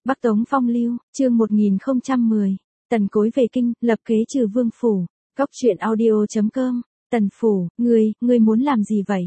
Bắc Tống Phong Lưu, chương 1010. Tần Cối về kinh, lập kế trừ Vương phủ. Góc truyện audio.com. Tần phủ, ngươi muốn làm gì vậy?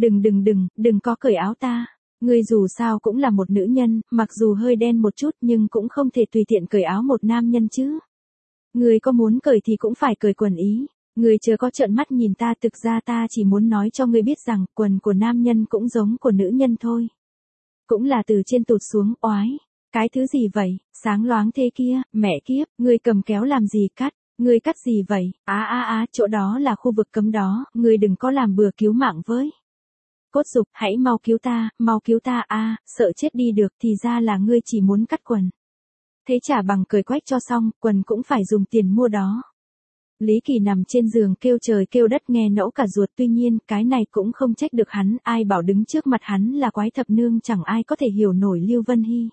Đừng có cởi áo ta. Ngươi dù sao cũng là một nữ nhân, mặc dù hơi đen một chút nhưng cũng không thể tùy tiện cởi áo một nam nhân chứ. Ngươi có muốn cởi thì cũng phải cởi quần ý. Ngươi chớ có trợn mắt nhìn ta, thực ra ta chỉ muốn nói cho ngươi biết rằng quần của nam nhân cũng giống của nữ nhân thôi. Cũng là từ trên tụt xuống, oái. Cái thứ gì vậy, sáng loáng thế kia, mẹ kiếp, ngươi cầm kéo làm gì cắt, ngươi cắt gì vậy, chỗ đó là khu vực cấm đó, ngươi đừng có làm bừa, cứu mạng với. Cốt Dục, hãy mau cứu ta, sợ chết đi được, thì ra là ngươi chỉ muốn cắt quần. Thế chả bằng cởi quách cho xong, quần cũng phải dùng tiền mua đó. Lý Kỳ nằm trên giường kêu trời kêu đất nghe nẫu cả ruột, tuy nhiên cái này cũng không trách được hắn, ai bảo đứng trước mặt hắn là quái thập nương, chẳng ai có thể hiểu nổi Lưu Vân Hy.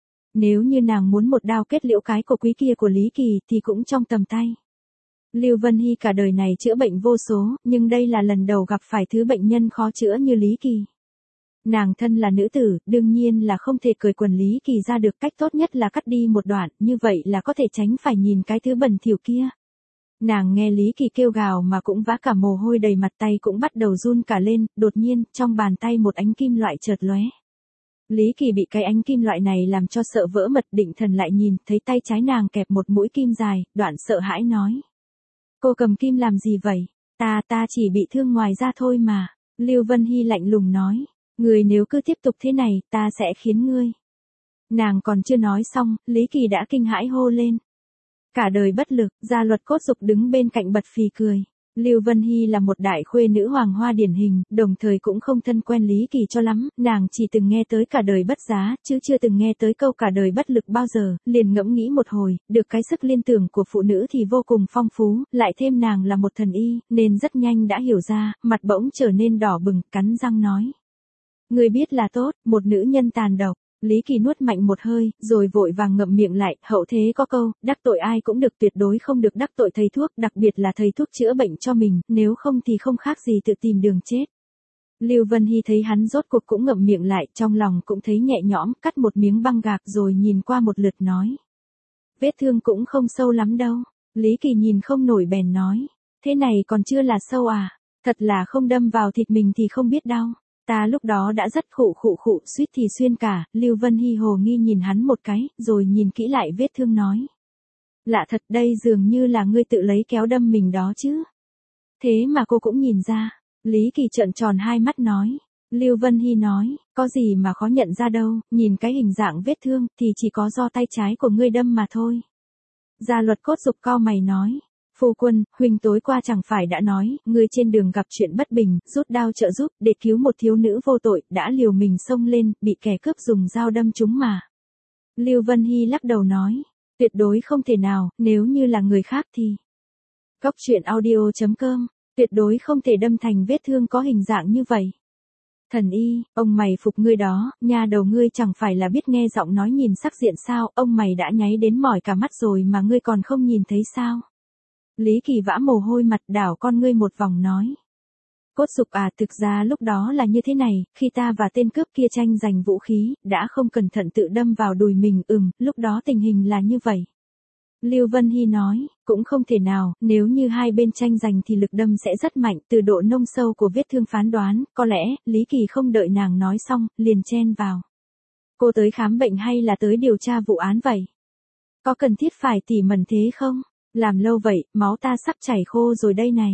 Nếu như nàng muốn một đao kết liễu cái cổ quý kia của Lý Kỳ thì cũng trong tầm tay. Lưu Vân Hy cả đời này chữa bệnh vô số, nhưng đây là lần đầu gặp phải thứ bệnh nhân khó chữa như Lý Kỳ. Nàng thân là nữ tử, đương nhiên là không thể cởi quần Lý Kỳ ra được, cách tốt nhất là cắt đi một đoạn, như vậy là có thể tránh phải nhìn cái thứ bẩn thỉu kia. Nàng nghe Lý Kỳ kêu gào mà cũng vã cả mồ hôi đầy mặt, tay cũng bắt đầu run cả lên, đột nhiên, trong bàn tay một ánh kim loại chợt lóe. Lý Kỳ bị cái ánh kim loại này làm cho sợ vỡ mật, định thần lại nhìn, thấy tay trái nàng kẹp một mũi kim dài, đoạn sợ hãi nói. Cô cầm kim làm gì vậy? Ta chỉ bị thương ngoài da thôi mà. Lưu Vân Hy lạnh lùng nói. Người nếu cứ tiếp tục thế này, ta sẽ khiến ngươi. Nàng còn chưa nói xong, Lý Kỳ đã kinh hãi hô lên. Cả đời bất lực, Gia Luật Cốt Dục đứng bên cạnh bật phì cười. Lưu Vân Hy là một đại khuê nữ hoàng hoa điển hình, đồng thời cũng không thân quen Lý Kỳ cho lắm, nàng chỉ từng nghe tới cả đời bất giá, chứ chưa từng nghe tới câu cả đời bất lực bao giờ, liền ngẫm nghĩ một hồi, được cái sức liên tưởng của phụ nữ thì vô cùng phong phú, lại thêm nàng là một thần y, nên rất nhanh đã hiểu ra, mặt bỗng trở nên đỏ bừng, cắn răng nói. Người biết là tốt, một nữ nhân tàn độc. Lý Kỳ nuốt mạnh một hơi, rồi vội vàng ngậm miệng lại, hậu thế có câu, đắc tội ai cũng được, tuyệt đối không được đắc tội thầy thuốc, đặc biệt là thầy thuốc chữa bệnh cho mình, nếu không thì không khác gì tự tìm đường chết. Lưu Vân Hy thấy hắn rốt cuộc cũng ngậm miệng lại, trong lòng cũng thấy nhẹ nhõm, cắt một miếng băng gạc rồi nhìn qua một lượt nói. Vết thương cũng không sâu lắm đâu. Lý Kỳ nhìn không nổi bèn nói. Thế này còn chưa là sâu à? Thật là không đâm vào thịt mình thì không biết đau. Ta lúc đó đã rất khụ, suýt thì xuyên cả. Lưu Vân Hy hồ nghi nhìn hắn một cái, rồi nhìn kỹ lại vết thương nói. Lạ thật, đây dường như là ngươi tự lấy kéo đâm mình đó chứ. Thế mà cô cũng nhìn ra. Lý Kỳ trợn tròn hai mắt nói. Lưu Vân Hy nói, có gì mà khó nhận ra đâu, nhìn cái hình dạng vết thương thì chỉ có do tay trái của ngươi đâm mà thôi. Gia Luật Cốt Dục cau mày nói. Phu quân, huynh tối qua chẳng phải đã nói, ngươi trên đường gặp chuyện bất bình, rút đao trợ giúp, để cứu một thiếu nữ vô tội, đã liều mình xông lên, bị kẻ cướp dùng dao đâm trúng mà. Lưu Vân Hy lắc đầu nói, tuyệt đối không thể nào, nếu như là người khác thì. Góc truyện audio.com, tuyệt đối không thể đâm thành vết thương có hình dạng như vậy. Thần y, ông mày phục ngươi đó, nha đầu ngươi chẳng phải là biết nghe giọng nói nhìn sắc diện sao, ông mày đã nháy đến mỏi cả mắt rồi mà ngươi còn không nhìn thấy sao. Lý Kỳ vã mồ hôi mặt, đảo con ngươi một vòng nói. Cốt Dục à, thực ra lúc đó là như thế này, khi ta và tên cướp kia tranh giành vũ khí, đã không cẩn thận tự đâm vào đùi mình, lúc đó tình hình là như vậy. Lưu Vân Hy nói, cũng không thể nào, nếu như hai bên tranh giành thì lực đâm sẽ rất mạnh, từ độ nông sâu của vết thương phán đoán, có lẽ, Lý Kỳ không đợi nàng nói xong, liền chen vào. Cô tới khám bệnh hay là tới điều tra vụ án vậy? Có cần thiết phải tỉ mẩn thế không? Làm lâu vậy, máu ta sắp chảy khô rồi đây này.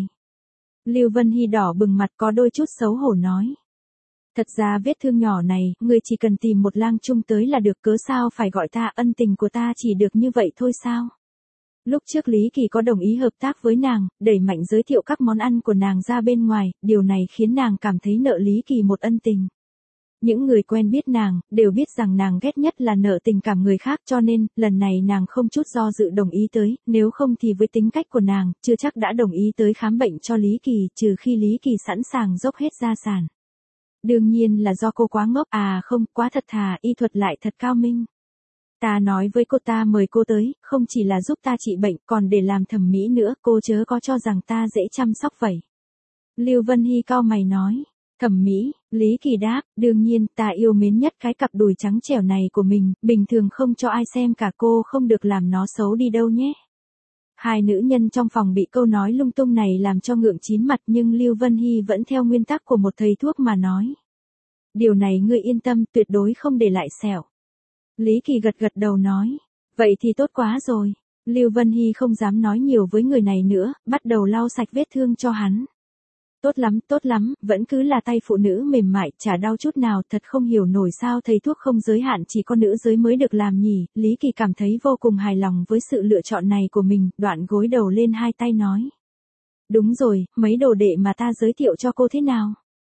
Lưu Vân Hy đỏ bừng mặt, có đôi chút xấu hổ nói. Thật ra vết thương nhỏ này, ngươi chỉ cần tìm một lang trung tới là được, cớ sao phải gọi ta, ân tình của ta chỉ được như vậy thôi sao? Lúc trước Lý Kỳ có đồng ý hợp tác với nàng, đẩy mạnh giới thiệu các món ăn của nàng ra bên ngoài, điều này khiến nàng cảm thấy nợ Lý Kỳ một ân tình. Những người quen biết nàng, đều biết rằng nàng ghét nhất là nợ tình cảm người khác, cho nên, lần này nàng không chút do dự đồng ý tới, nếu không thì với tính cách của nàng, chưa chắc đã đồng ý tới khám bệnh cho Lý Kỳ, trừ khi Lý Kỳ sẵn sàng dốc hết gia sản. Đương nhiên là do cô quá ngốc, không, quá thật thà, y thuật lại thật cao minh. Ta nói với cô ta mời cô tới, không chỉ là giúp ta trị bệnh, còn để làm thẩm mỹ nữa, cô chớ có cho rằng ta dễ chăm sóc vậy. Lưu Vân Hy cau mày nói. Thẩm mỹ, Lý Kỳ đáp, đương nhiên ta yêu mến nhất cái cặp đùi trắng trẻo này của mình, bình thường không cho ai xem cả, cô không được làm nó xấu đi đâu nhé. Hai nữ nhân trong phòng bị câu nói lung tung này làm cho ngượng chín mặt, nhưng Lưu Vân Hy vẫn theo nguyên tắc của một thầy thuốc mà nói. Điều này ngươi yên tâm, tuyệt đối không để lại sẹo. Lý Kỳ gật gật đầu nói, vậy thì tốt quá rồi. Lưu Vân Hy không dám nói nhiều với người này nữa, bắt đầu lau sạch vết thương cho hắn. Tốt lắm, vẫn cứ là tay phụ nữ mềm mại, chả đau chút nào, thật không hiểu nổi sao thầy thuốc không giới hạn chỉ có nữ giới mới được làm nhỉ. Lý Kỳ cảm thấy vô cùng hài lòng với sự lựa chọn này của mình, đoạn gối đầu lên hai tay nói. Đúng rồi, mấy đồ đệ mà ta giới thiệu cho cô thế nào?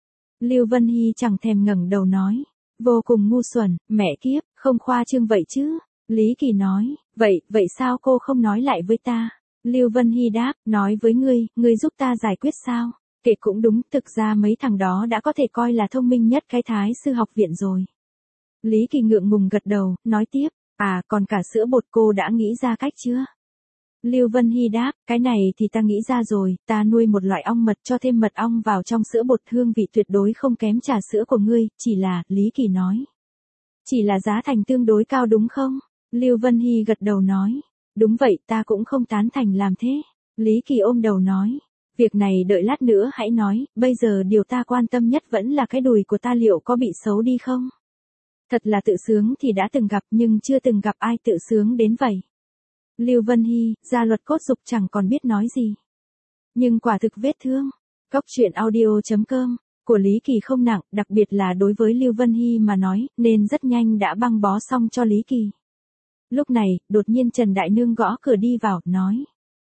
Lưu Vân Hy chẳng thèm ngẩng đầu nói. Vô cùng ngu xuẩn, mẹ kiếp, không khoa trương vậy chứ. Lý Kỳ nói, vậy sao cô không nói lại với ta? Lưu Vân Hy đáp, nói với ngươi giúp ta giải quyết sao? Kể cũng đúng, thực ra mấy thằng đó đã có thể coi là thông minh nhất cái Thái sư học viện rồi. Lý Kỳ ngượng ngùng gật đầu, nói tiếp, còn cả sữa bột cô đã nghĩ ra cách chưa? Lưu Vân Hy đáp, cái này thì ta nghĩ ra rồi, ta nuôi một loại ong mật, cho thêm mật ong vào trong sữa bột, hương vị tuyệt đối không kém trà sữa của ngươi, chỉ là, Lý Kỳ nói. Chỉ là giá thành tương đối cao đúng không? Lưu Vân Hy gật đầu nói, đúng vậy, ta cũng không tán thành làm thế. Lý Kỳ ôm đầu nói. Việc này đợi lát nữa hãy nói, bây giờ điều ta quan tâm nhất vẫn là cái đùi của ta liệu có bị xấu đi không? Thật là tự sướng thì đã từng gặp nhưng chưa từng gặp ai tự sướng đến vậy. Lưu Vân Hy, gia luật cốt dục chẳng còn biết nói gì. Nhưng quả thực vết thương. Cóc truyện audio.com của Lý Kỳ không nặng, đặc biệt là đối với Lưu Vân Hy mà nói, nên rất nhanh đã băng bó xong cho Lý Kỳ. Lúc này, đột nhiên Trần Đại Nương gõ cửa đi vào, nói.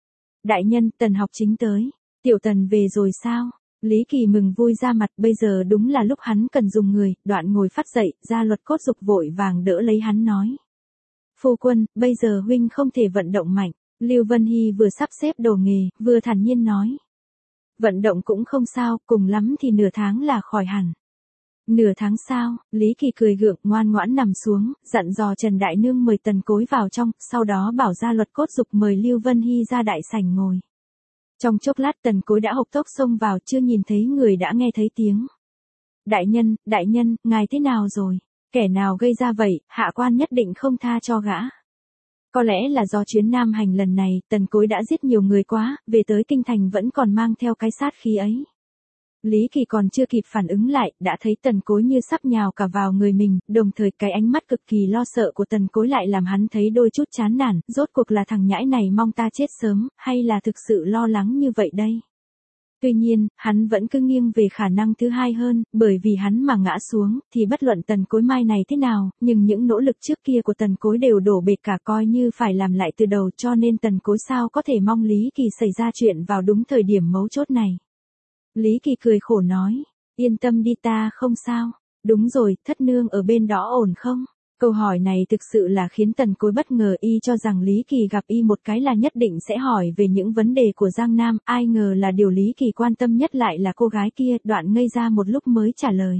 Đại nhân, Tần học chính tới. Tiểu Tần về rồi sao? Lý Kỳ mừng vui ra mặt, bây giờ đúng là lúc hắn cần dùng người, đoạn ngồi phát dậy, gia luật cốt dục vội vàng đỡ lấy hắn nói. Phu quân, bây giờ huynh không thể vận động mạnh. Lưu Vân Hy vừa sắp xếp đồ nghề, vừa thản nhiên nói. Vận động cũng không sao, cùng lắm thì nửa tháng là khỏi hẳn. Nửa tháng sao? Lý Kỳ cười gượng, ngoan ngoãn nằm xuống, dặn dò Trần Đại Nương mời Tần Cối vào trong, sau đó bảo gia luật cốt dục mời Lưu Vân Hy ra đại sảnh ngồi. Trong chốc lát Tần Cối đã hộc tốc xông vào, chưa nhìn thấy người đã nghe thấy tiếng. Đại nhân, ngài thế nào rồi? Kẻ nào gây ra vậy, hạ quan nhất định không tha cho gã. Có lẽ là do chuyến Nam hành lần này, Tần Cối đã giết nhiều người quá, về tới kinh thành vẫn còn mang theo cái sát khí ấy. Lý Kỳ còn chưa kịp phản ứng lại, đã thấy Tần Cối như sắp nhào cả vào người mình, đồng thời cái ánh mắt cực kỳ lo sợ của Tần Cối lại làm hắn thấy đôi chút chán nản, rốt cuộc là thằng nhãi này mong ta chết sớm, hay là thực sự lo lắng như vậy đây? Tuy nhiên, hắn vẫn cứ nghiêng về khả năng thứ hai hơn, bởi vì hắn mà ngã xuống, thì bất luận Tần Cối mai này thế nào, nhưng những nỗ lực trước kia của Tần Cối đều đổ bệt cả, coi như phải làm lại từ đầu, cho nên Tần Cối sao có thể mong Lý Kỳ xảy ra chuyện vào đúng thời điểm mấu chốt này. Lý Kỳ cười khổ nói, yên tâm đi, ta không sao. Đúng rồi, thất nương ở bên đó ổn không? Câu hỏi này thực sự là khiến Tần Cối bất ngờ, y cho rằng Lý Kỳ gặp y một cái là nhất định sẽ hỏi về những vấn đề của Giang Nam, ai ngờ là điều Lý Kỳ quan tâm nhất lại là cô gái kia, đoạn ngây ra một lúc mới trả lời.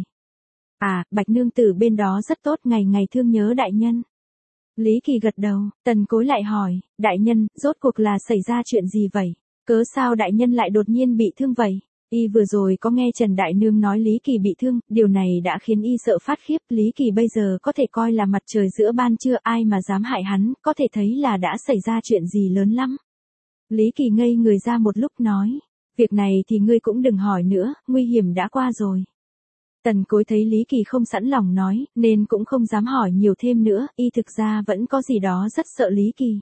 Bạch nương tử bên đó rất tốt, ngày ngày thương nhớ đại nhân. Lý Kỳ gật đầu, Tần Cối lại hỏi, đại nhân, rốt cuộc là xảy ra chuyện gì vậy? Cớ sao đại nhân lại đột nhiên bị thương vậy? Y vừa rồi có nghe Trần Đại Nương nói Lý Kỳ bị thương, điều này đã khiến y sợ phát khiếp, Lý Kỳ bây giờ có thể coi là mặt trời giữa ban trưa, ai mà dám hại hắn, có thể thấy là đã xảy ra chuyện gì lớn lắm. Lý Kỳ ngây người ra một lúc nói, việc này thì ngươi cũng đừng hỏi nữa, nguy hiểm đã qua rồi. Tần Cối thấy Lý Kỳ không sẵn lòng nói, nên cũng không dám hỏi nhiều thêm nữa, y thực ra vẫn có gì đó rất sợ Lý Kỳ.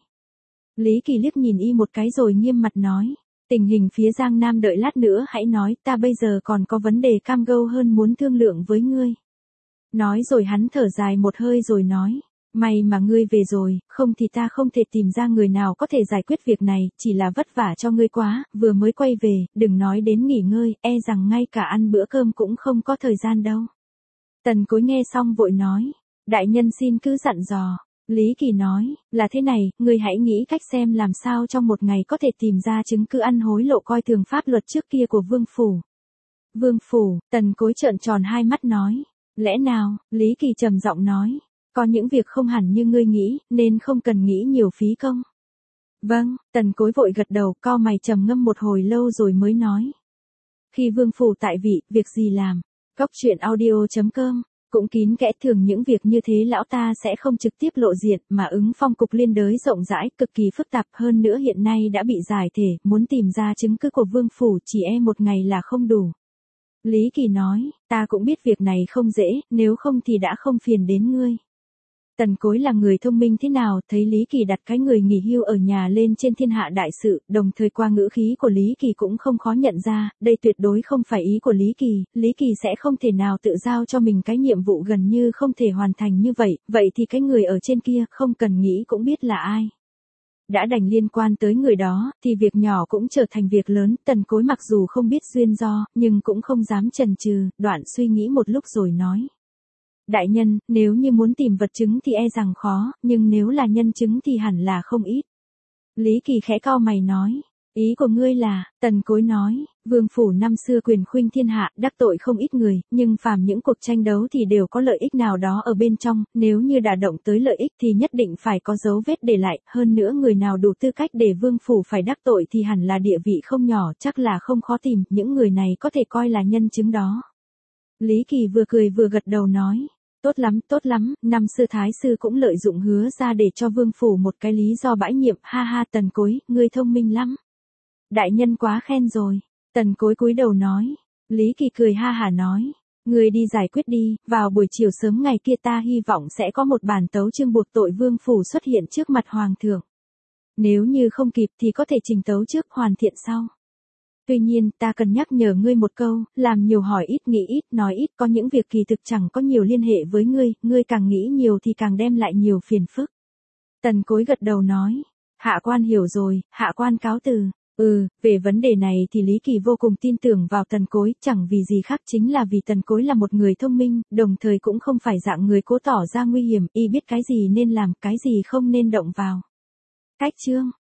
Lý Kỳ liếc nhìn y một cái rồi nghiêm mặt nói. Tình hình phía Giang Nam đợi lát nữa hãy nói, ta bây giờ còn có vấn đề cam go hơn muốn thương lượng với ngươi. Nói rồi hắn thở dài một hơi rồi nói, may mà ngươi về rồi, không thì ta không thể tìm ra người nào có thể giải quyết việc này, chỉ là vất vả cho ngươi quá, vừa mới quay về, đừng nói đến nghỉ ngơi, e rằng ngay cả ăn bữa cơm cũng không có thời gian đâu. Tần Cối nghe xong vội nói, đại nhân xin cứ dặn dò. Lý Kỳ nói, là thế này, ngươi hãy nghĩ cách xem làm sao trong một ngày có thể tìm ra chứng cứ ăn hối lộ coi thường pháp luật trước kia của Vương Phủ. Vương Phủ, Tần Cối trợn tròn hai mắt nói, lẽ nào? Lý Kỳ trầm giọng nói, có những việc không hẳn như ngươi nghĩ, nên không cần nghĩ nhiều phí công. Vâng, Tần Cối vội gật đầu, cau mày trầm ngâm một hồi lâu rồi mới nói. Khi Vương Phủ tại vị, việc gì làm? Góc truyện audio.com. Cũng kín kẽ, thường những việc như thế lão ta sẽ không trực tiếp lộ diện mà ứng phong cục liên đới rộng rãi, cực kỳ phức tạp, hơn nữa hiện nay đã bị giải thể, muốn tìm ra chứng cứ của Vương Phủ chỉ một ngày là không đủ. Lý Kỳ nói, ta cũng biết việc này không dễ, nếu không thì đã không phiền đến ngươi. Tần Cối là người thông minh thế nào, thấy Lý Kỳ đặt cái người nghỉ hưu ở nhà lên trên thiên hạ đại sự, đồng thời qua ngữ khí của Lý Kỳ cũng không khó nhận ra, đây tuyệt đối không phải ý của Lý Kỳ sẽ không thể nào tự giao cho mình cái nhiệm vụ gần như không thể hoàn thành như vậy, vậy thì cái người ở trên kia không cần nghĩ cũng biết là ai. Đã đành liên quan tới người đó, thì việc nhỏ cũng trở thành việc lớn, Tần Cối mặc dù không biết duyên do, nhưng cũng không dám chần chừ, đoạn suy nghĩ một lúc rồi nói. Đại nhân, nếu như muốn tìm vật chứng thì rằng khó, nhưng nếu là nhân chứng thì hẳn là không ít. Lý Kỳ khẽ cau mày nói, ý của ngươi là, Tần Cối nói, Vương Phủ năm xưa quyền khuynh thiên hạ, đắc tội không ít người, nhưng phàm những cuộc tranh đấu thì đều có lợi ích nào đó ở bên trong, nếu như đả động tới lợi ích thì nhất định phải có dấu vết để lại, hơn nữa người nào đủ tư cách để Vương Phủ phải đắc tội thì hẳn là địa vị không nhỏ, chắc là không khó tìm, những người này có thể coi là nhân chứng đó. Lý Kỳ vừa cười vừa gật đầu nói. Tốt lắm, năm xưa Thái Sư cũng lợi dụng Hứa ra để cho Vương Phủ một cái lý do bãi nhiệm, ha ha Tần Cối, ngươi thông minh lắm. Đại nhân quá khen rồi, Tần Cối cúi đầu nói, Lý Kỳ cười ha hả nói, ngươi đi giải quyết đi, vào buổi chiều sớm ngày kia ta hy vọng sẽ có một bản tấu chương buộc tội Vương Phủ xuất hiện trước mặt Hoàng thượng. Nếu như không kịp thì có thể trình tấu trước hoàn thiện sau. Tuy nhiên, ta cần nhắc nhở ngươi một câu, làm nhiều hỏi ít nghĩ ít nói ít, có những việc kỳ thực chẳng có nhiều liên hệ với ngươi càng nghĩ nhiều thì càng đem lại nhiều phiền phức. Tần Cối gật đầu nói, hạ quan hiểu rồi, hạ quan cáo từ. Về vấn đề này thì Lý Kỳ vô cùng tin tưởng vào Tần Cối, chẳng vì gì khác chính là vì Tần Cối là một người thông minh, đồng thời cũng không phải dạng người cố tỏ ra nguy hiểm, y biết cái gì nên làm, cái gì không nên động vào. Cách chương